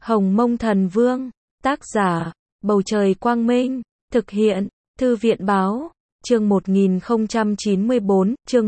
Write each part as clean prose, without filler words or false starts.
Hồng Mông Thần Vương, tác giả, Bầu Trời Quang Minh, thực hiện, Thư viện Báo, chương 1094, chương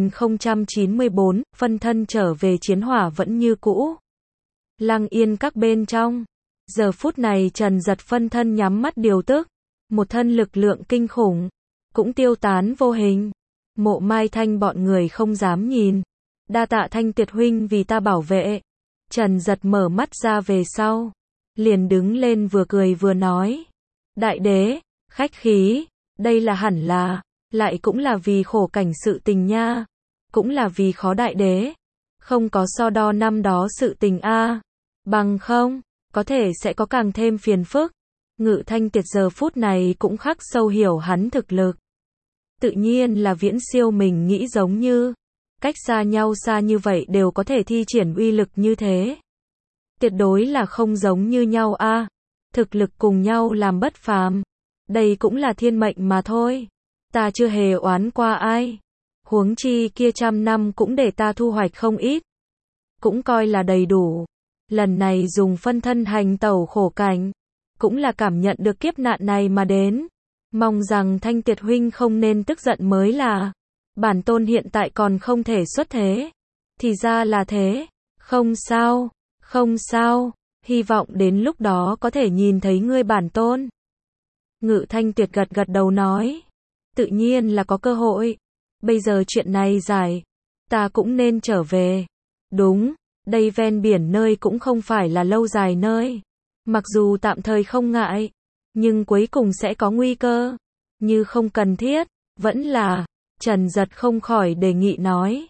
1094, phân thân trở về chiến hỏa vẫn như cũ. Lăng Yên các bên trong. Giờ phút này Trần Dật phân thân nhắm mắt điều tức, một thân lực lượng kinh khủng, cũng tiêu tán vô hình. Mộ Mai Thanh bọn người không dám nhìn. Đa tạ Thanh Tiệt huynh vì ta bảo vệ. Trần Dật mở mắt ra về sau, liền đứng lên vừa cười vừa nói. Đại đế, khách khí, đây là hẳn là, lại cũng là vì khổ cảnh sự tình nha. Cũng là vì khó đại đế, không có so đo năm đó sự tình a, bằng không, có thể sẽ có càng thêm phiền phức. Ngự Thanh Tiệt giờ phút này cũng khắc sâu hiểu hắn thực lực. Tự nhiên là viễn siêu mình nghĩ, giống như cách xa nhau xa như vậy đều có thể thi triển uy lực như thế. Tuyệt đối là không giống như nhau a. Thực lực cùng nhau làm bất phàm. Đây cũng là thiên mệnh mà thôi. Ta chưa hề oán qua ai. Huống chi kia 100 năm cũng để ta thu hoạch không ít. Cũng coi là đầy đủ. Lần này dùng phân thân hành tẩu khổ cảnh, cũng là cảm nhận được kiếp nạn này mà đến. Mong rằng Thanh Tiệt huynh không nên tức giận mới là. Bản tôn hiện tại còn không thể xuất thế. Thì ra là thế. Không sao, không sao. Hy vọng đến lúc đó có thể nhìn thấy ngươi bản tôn. Ngự Thanh Tiệt gật gật đầu nói. Tự nhiên là có cơ hội. Bây giờ chuyện này dài, ta cũng nên trở về. Đúng, đây ven biển nơi cũng không phải là lâu dài nơi. Mặc dù tạm thời không ngại, nhưng cuối cùng sẽ có nguy cơ. Như không cần thiết, vẫn là. Trần Dật không khỏi đề nghị nói.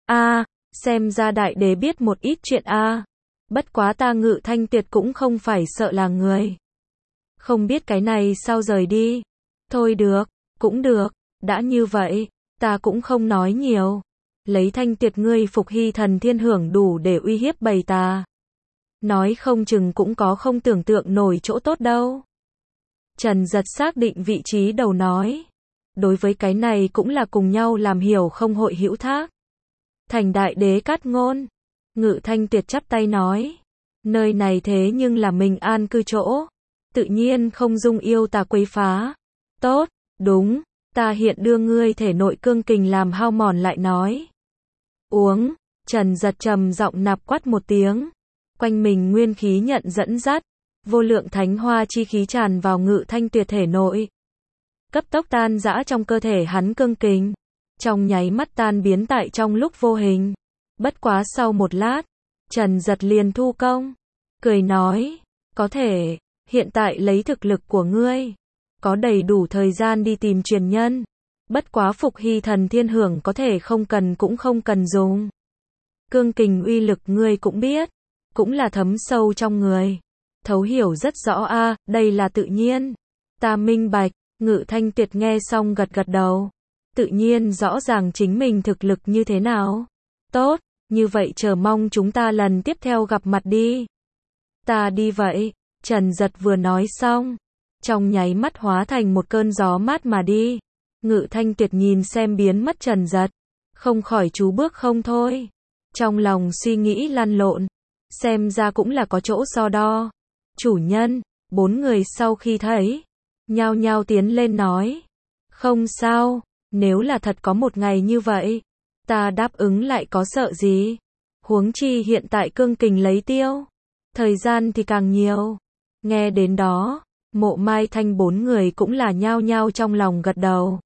Xem ra đại đế biết một ít chuyện bất quá ta Ngự Thanh Tiệt cũng không phải sợ là người. Không biết cái này sao rời đi. Thôi được, cũng được, đã như vậy, ta cũng không nói nhiều. Lấy Thanh Tiệt ngươi phục hy thần thiên hưởng đủ để uy hiếp bầy ta. Nói không chừng cũng có không tưởng tượng nổi chỗ tốt đâu. Trần Dật xác định vị trí đầu nói. Đối với cái này cũng là cùng nhau làm hiểu không hội hữu thác. Thành đại đế cát ngôn. Ngự Thanh Tiệt chắp tay nói. Nơi này thế nhưng là mình an cư chỗ. Tự nhiên không dung yêu tà quấy phá. Tốt, đúng, ta hiện đưa ngươi thể nội cương kình làm hao mòn lại nói. Uống, Trần Dật trầm giọng nạp quát một tiếng. Quanh mình nguyên khí nhận dẫn dắt. Vô lượng thánh hoa chi khí tràn vào Ngự Thanh Tiệt thể nội. Cấp tốc tan rã trong cơ thể hắn cương kình. Trong nháy mắt tan biến tại trong lúc vô hình. Bất quá sau một lát, Trần Dật liền thu công. Cười nói, có thể, hiện tại lấy thực lực của ngươi, có đầy đủ thời gian đi tìm truyền nhân. Bất quá phục hy thần thiên hưởng có thể không cần cũng không cần dùng. Cương kình uy lực ngươi cũng biết, cũng là thấm sâu trong người. Thấu hiểu rất rõ đây là tự nhiên. Ta minh bạch. Ngự Thanh Tiệt nghe xong gật gật đầu. Tự nhiên rõ ràng chính mình thực lực như thế nào. Tốt, như vậy chờ mong chúng ta lần tiếp theo gặp mặt đi. Ta đi vậy. Trần Dật vừa nói xong, trong nháy mắt hóa thành một cơn gió mát mà đi. Ngự Thanh Tiệt nhìn xem biến mất Trần Dật, không khỏi chú bước không thôi. Trong lòng suy nghĩ lăn lộn, xem ra cũng là có chỗ so đo. Chủ nhân, 4 người sau khi thấy, nhao nhao tiến lên nói. Không sao, nếu là thật có một ngày như vậy, ta đáp ứng lại có sợ gì. Huống chi hiện tại cương kình lấy tiêu, thời gian thì càng nhiều. Nghe đến đó, Mộ Mai Thanh 4 người cũng là nhao nhao trong lòng gật đầu.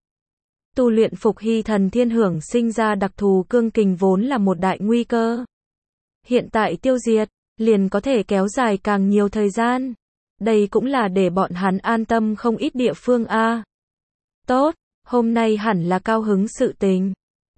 Tu luyện phục hy thần thiên hưởng sinh ra đặc thù cương kình vốn là một đại nguy cơ. Hiện tại tiêu diệt, liền có thể kéo dài càng nhiều thời gian. Đây cũng là để bọn hắn an tâm không ít địa phương Tốt, hôm nay hẳn là cao hứng sự tình.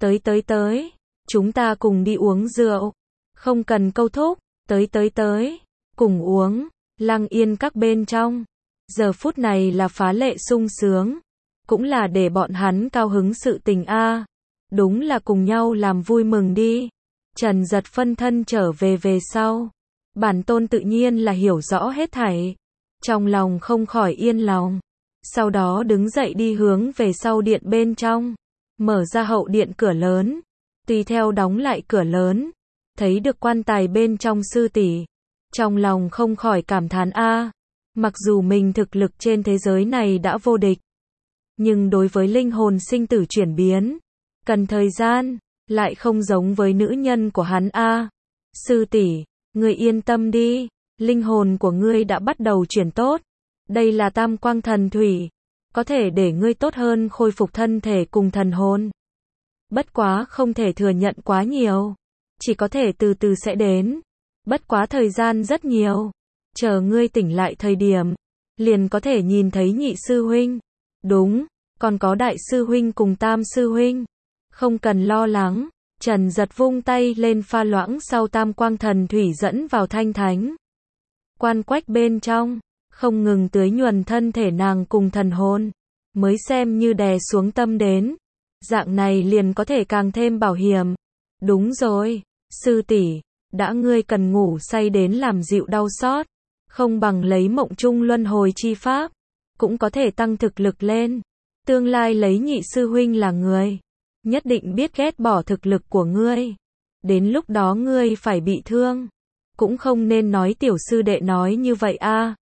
Tới, chúng ta cùng đi uống rượu. Không cần câu thúc, tới, cùng uống. Lăng Yên các bên trong. Giờ phút này là phá lệ sung sướng. Cũng là để bọn hắn cao hứng sự tình Đúng là cùng nhau làm vui mừng đi. Trần Dật phân thân trở về sau. Bản tôn tự nhiên là hiểu rõ hết thảy. Trong lòng không khỏi yên lòng. Sau đó đứng dậy đi hướng về sau điện bên trong. Mở ra hậu điện cửa lớn. Tùy theo đóng lại cửa lớn. Thấy được quan tài bên trong sư tỷ. Trong lòng không khỏi cảm thán mặc dù mình thực lực trên thế giới này đã vô địch, nhưng đối với linh hồn sinh tử chuyển biến, cần thời gian, lại không giống với nữ nhân của hắn Sư tỷ, ngươi yên tâm đi, linh hồn của ngươi đã bắt đầu chuyển tốt. Đây là tam quang thần thủy, có thể để ngươi tốt hơn khôi phục thân thể cùng thần hồn. Bất quá không thể thừa nhận quá nhiều, chỉ có thể từ từ sẽ đến. Bất quá thời gian rất nhiều, chờ ngươi tỉnh lại thời điểm, liền có thể nhìn thấy nhị sư huynh. Đúng, còn có đại sư huynh cùng tam sư huynh. Không cần lo lắng, Trần Giật vung tay lên pha loãng sau tam quang thần thủy dẫn vào thanh thánh quan quách bên trong, không ngừng tưới nhuần thân thể nàng cùng thần hồn, mới xem như đè xuống tâm đến. Dạng này liền có thể càng thêm bảo hiểm. Đúng rồi, sư tỷ, đã ngươi cần ngủ say đến làm dịu đau xót, không bằng lấy mộng chung luân hồi chi pháp, cũng có thể tăng thực lực lên. Tương lai lấy nhị sư huynh là người, nhất định biết ghét bỏ thực lực của ngươi. Đến lúc đó ngươi phải bị thương, cũng không nên nói tiểu sư đệ nói như vậy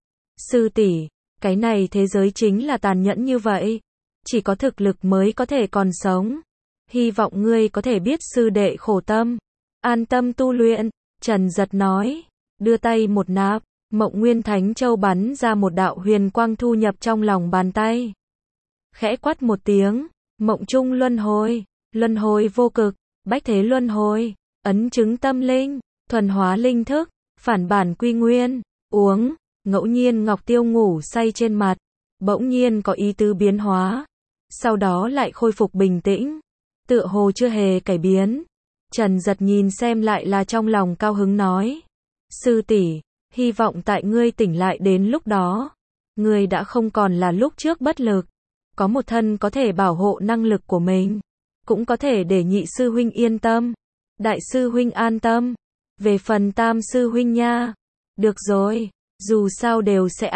Sư tỷ, cái này thế giới chính là tàn nhẫn như vậy, chỉ có thực lực mới có thể còn sống. Hy vọng ngươi có thể biết sư đệ khổ tâm, an tâm tu luyện. Trần Giật nói, đưa tay một nạp, Mộng Nguyên Thánh Châu bắn ra một đạo huyền quang thu nhập trong lòng bàn tay. Khẽ quát một tiếng, mộng chung luân hồi vô cực, bách thế luân hồi, ấn chứng tâm linh, thuần hóa linh thức, phản bản quy nguyên, uống. Ngẫu nhiên Ngọc Tiêu ngủ say trên mặt, bỗng nhiên có ý tứ biến hóa, sau đó lại khôi phục bình tĩnh, tựa hồ chưa hề cải biến. Trần Giật nhìn xem lại là trong lòng cao hứng nói, sư tỷ, hy vọng tại ngươi tỉnh lại đến lúc đó, ngươi đã không còn là lúc trước bất lực, có một thân có thể bảo hộ năng lực của mình, cũng có thể để nhị sư huynh yên tâm, đại sư huynh an tâm. Về phần tam sư huynh nha, được rồi, dù sao đều sẽ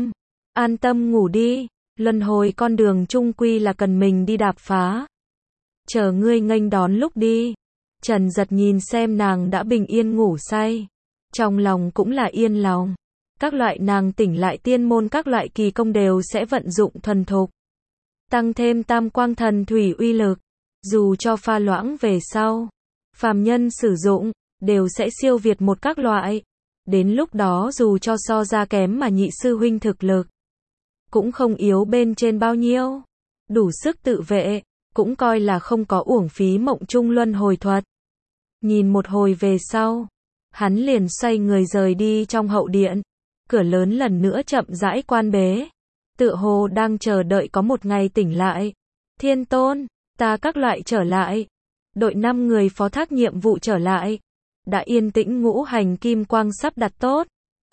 an tâm ngủ đi, luân hồi con đường chung quy là cần mình đi đạp phá. Chờ ngươi nghênh đón lúc đi. Trần Giật nhìn xem nàng đã bình yên ngủ say, trong lòng cũng là yên lòng. Các loại nàng tỉnh lại tiên môn các loại kỳ công đều sẽ vận dụng thuần thục, tăng thêm tam quang thần thủy uy lực, dù cho pha loãng về sau, phàm nhân sử dụng, đều sẽ siêu việt một các loại. Đến lúc đó dù cho so ra kém mà nhị sư huynh thực lực, cũng không yếu bên trên bao nhiêu, đủ sức tự vệ, cũng coi là không có uổng phí mộng chung luân hồi thuật. Nhìn một hồi về sau, hắn liền xoay người rời đi trong hậu điện, cửa lớn lần nữa chậm rãi quan bế, tựa hồ đang chờ đợi có một ngày tỉnh lại. Thiên Tôn, ta các loại trở lại, đội 5 người phó thác nhiệm vụ trở lại, đã yên tĩnh ngũ hành kim quang sắp đặt tốt.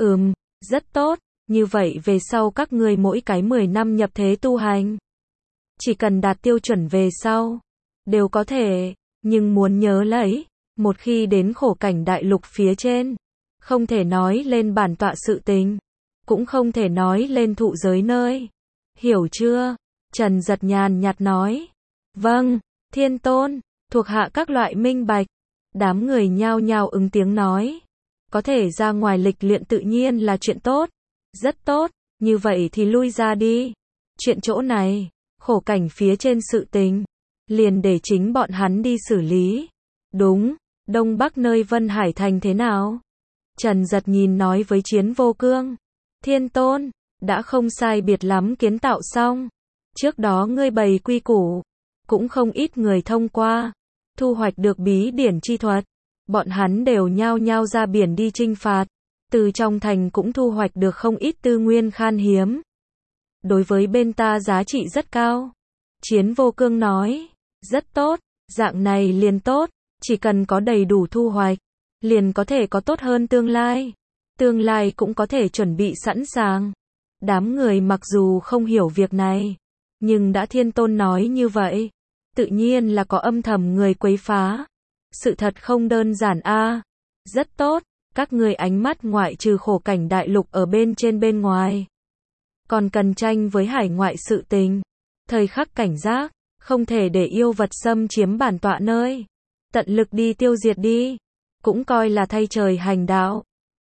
Rất tốt, như vậy về sau các ngươi mỗi cái 10 năm nhập thế tu hành, chỉ cần đạt tiêu chuẩn về sau, đều có thể, nhưng muốn nhớ lấy, một khi đến khổ cảnh đại lục phía trên, không thể nói lên bản tọa sự tình, cũng không thể nói lên thụ giới nơi. Hiểu chưa? Trần Giật nhàn nhạt nói. Vâng, Thiên Tôn, thuộc hạ các loại minh bạch. Đám người nhao nhao ứng tiếng nói. Có thể ra ngoài lịch luyện tự nhiên là chuyện tốt. Rất tốt, như vậy thì lui ra đi. Chuyện chỗ này, khổ cảnh phía trên sự tình, liền để chính bọn hắn đi xử lý. Đúng, Đông Bắc nơi Vân Hải Thành thế nào? Trần Giật nhìn nói với Chiến Vô Cương. Thiên Tôn, đã không sai biệt lắm kiến tạo xong. Trước đó ngươi bày quy củ, cũng không ít người thông qua, thu hoạch được bí điển chi thuật. Bọn hắn đều nhao nhao ra biển đi chinh phạt, từ trong thành cũng thu hoạch được không ít tư nguyên khan hiếm. Đối với bên ta giá trị rất cao. Chiến Vô Cương nói, rất tốt, dạng này liền tốt, chỉ cần có đầy đủ thu hoạch, liền có thể có tốt hơn tương lai. Tương lai cũng có thể chuẩn bị sẵn sàng. Đám người mặc dù không hiểu việc này, nhưng đã Thiên Tôn nói như vậy, tự nhiên là có âm thầm người quấy phá. Sự thật không đơn giản a. Rất tốt, các người ánh mắt ngoại trừ khổ cảnh đại lục ở bên trên bên ngoài, còn cần tranh với hải ngoại sự tình. Thời khắc cảnh giác, không thể để yêu vật xâm chiếm bản tọa nơi. Tận lực đi tiêu diệt đi, cũng coi là thay trời hành đạo.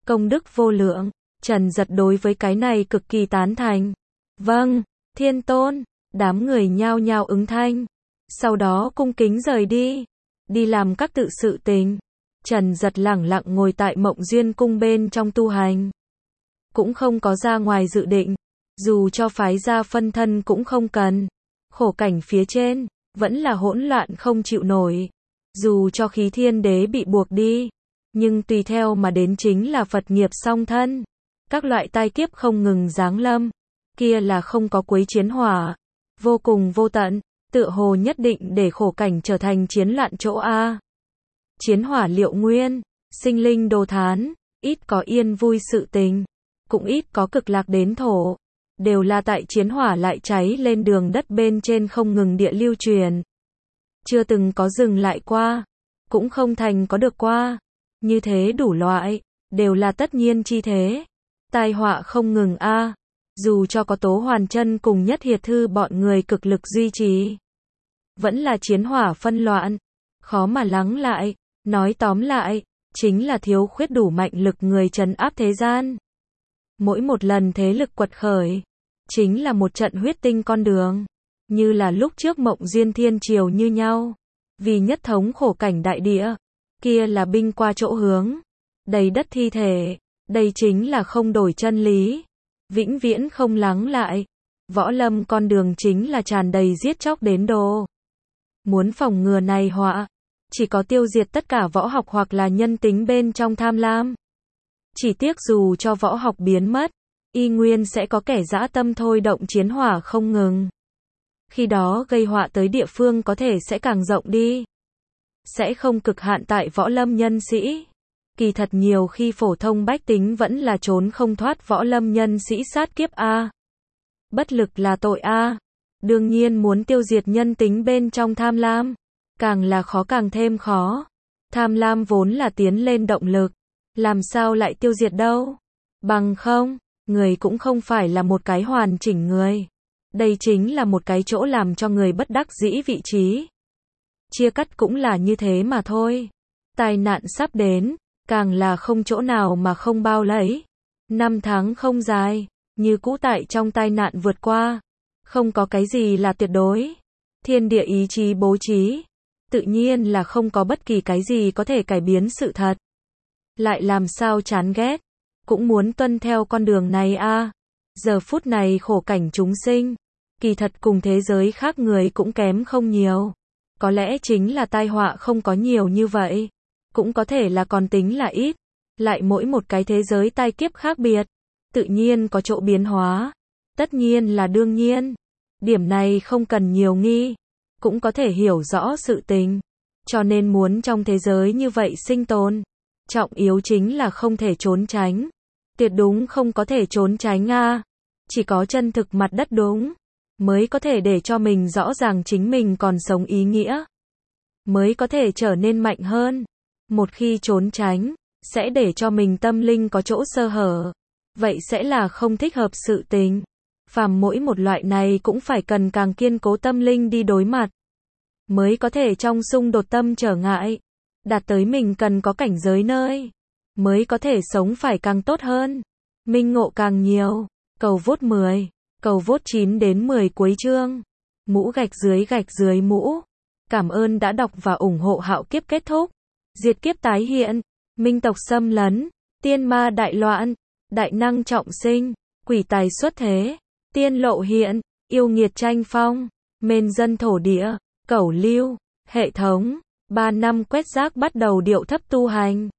công đức vô lượng. Trần Giật đối với cái này cực kỳ tán thành. Vâng, Thiên Tôn, đám người nhao nhao ứng thanh. Sau đó cung kính rời đi, đi làm các tự sự tình. Trần Giật lẳng lặng ngồi tại Mộng Duyên cung bên trong tu hành. Cũng không có ra ngoài dự định, dù cho phái ra phân thân cũng không cần. Khổ cảnh phía trên, vẫn là hỗn loạn không chịu nổi. Dù cho khí thiên đế bị buộc đi, nhưng tùy theo mà đến chính là Phật nghiệp song thân. Các loại tai kiếp không ngừng giáng lâm, kia là không có cuối chiến hỏa. Vô cùng vô tận, tựa hồ nhất định để khổ cảnh trở thành chiến loạn chỗ A. Chiến hỏa liệu nguyên, sinh linh đồ thán, ít có yên vui sự tình, cũng ít có cực lạc đến thổ. Đều là tại chiến hỏa lại cháy lên đường đất bên trên không ngừng địa lưu truyền. Chưa từng có dừng lại qua, cũng không thành có được qua. Như thế đủ loại, đều là tất nhiên chi thế. Tai họa không ngừng A. Dù cho có Tố Hoàn Chân cùng Nhất Hiệt Thư bọn người cực lực duy trì, vẫn là chiến hỏa phân loạn, khó mà lắng lại. Nói tóm lại, chính là thiếu khuyết đủ mạnh lực người trấn áp thế gian. Mỗi một lần thế lực quật khởi, chính là một trận huyết tinh con đường. Như là lúc trước Mộng Duyên Thiên Triều như nhau. Vì nhất thống khổ cảnh đại địa, kia là binh qua chỗ hướng, đầy đất thi thể. Đây chính là không đổi chân lý, vĩnh viễn không lắng lại. Võ lâm con đường chính là tràn đầy giết chóc đến độ. Muốn phòng ngừa này họa, chỉ có tiêu diệt tất cả võ học hoặc là nhân tính bên trong tham lam. Chỉ tiếc dù cho võ học biến mất, y nguyên sẽ có kẻ dã tâm thôi động chiến hỏa không ngừng. Khi đó gây họa tới địa phương có thể sẽ càng rộng đi. Sẽ không cực hạn tại võ lâm nhân sĩ. Kỳ thật nhiều khi phổ thông bách tính vẫn là trốn không thoát võ lâm nhân sĩ sát kiếp A. Bất lực là tội A. Đương nhiên muốn tiêu diệt nhân tính bên trong tham lam, càng là khó càng thêm khó. Tham lam vốn là tiến lên động lực, làm sao lại tiêu diệt đâu. Bằng không, người cũng không phải là một cái hoàn chỉnh người. Đây chính là một cái chỗ làm cho người bất đắc dĩ vị trí. Chia cắt cũng là như thế mà thôi. Tai nạn sắp đến, càng là không chỗ nào mà không bao lấy. Năm tháng không dài, như cũ tại trong tai nạn vượt qua. Không có cái gì là tuyệt đối. Thiên địa ý chí bố trí, tự nhiên là không có bất kỳ cái gì có thể cải biến sự thật. Lại làm sao chán ghét, cũng muốn tuân theo con đường này A. Giờ phút này khổ cảnh chúng sinh, kỳ thật cùng thế giới khác người cũng kém không nhiều. Có lẽ chính là tai họa không có nhiều như vậy, cũng có thể là còn tính là ít. Lại mỗi một cái thế giới tai kiếp khác biệt, tự nhiên có chỗ biến hóa. Tất nhiên là đương nhiên. Điểm này không cần nhiều nghi, cũng có thể hiểu rõ sự tình. Cho nên muốn trong thế giới như vậy sinh tồn, trọng yếu chính là không thể trốn tránh. Tuyệt đúng không có thể trốn tránh A. Chỉ có chân thực mặt đất đúng, mới có thể để cho mình rõ ràng chính mình còn sống ý nghĩa. Mới có thể trở nên mạnh hơn. Một khi trốn tránh, sẽ để cho mình tâm linh có chỗ sơ hở. Vậy sẽ là không thích hợp sự tình. Phàm mỗi một loại này cũng phải cần càng kiên cố tâm linh đi đối mặt. Mới có thể trong xung đột tâm trở ngại. Đạt tới mình cần có cảnh giới nơi. Mới có thể sống phải càng tốt hơn. Minh ngộ càng nhiều. Cầu vốt 10. Cầu vốt 9 đến 10 cuối chương. Mũ gạch dưới mũ. Cảm ơn đã đọc và ủng hộ Hạo Kiếp kết thúc. Diệt kiếp tái hiện. Minh tộc xâm lấn. Tiên ma đại loạn. Đại năng trọng sinh. Quỷ tài xuất thế. Tiên lộ hiện. Yêu nghiệt tranh phong. Mên dân thổ địa. Cẩu lưu. Hệ thống. 3 năm quét rác bắt đầu điệu thấp tu hành.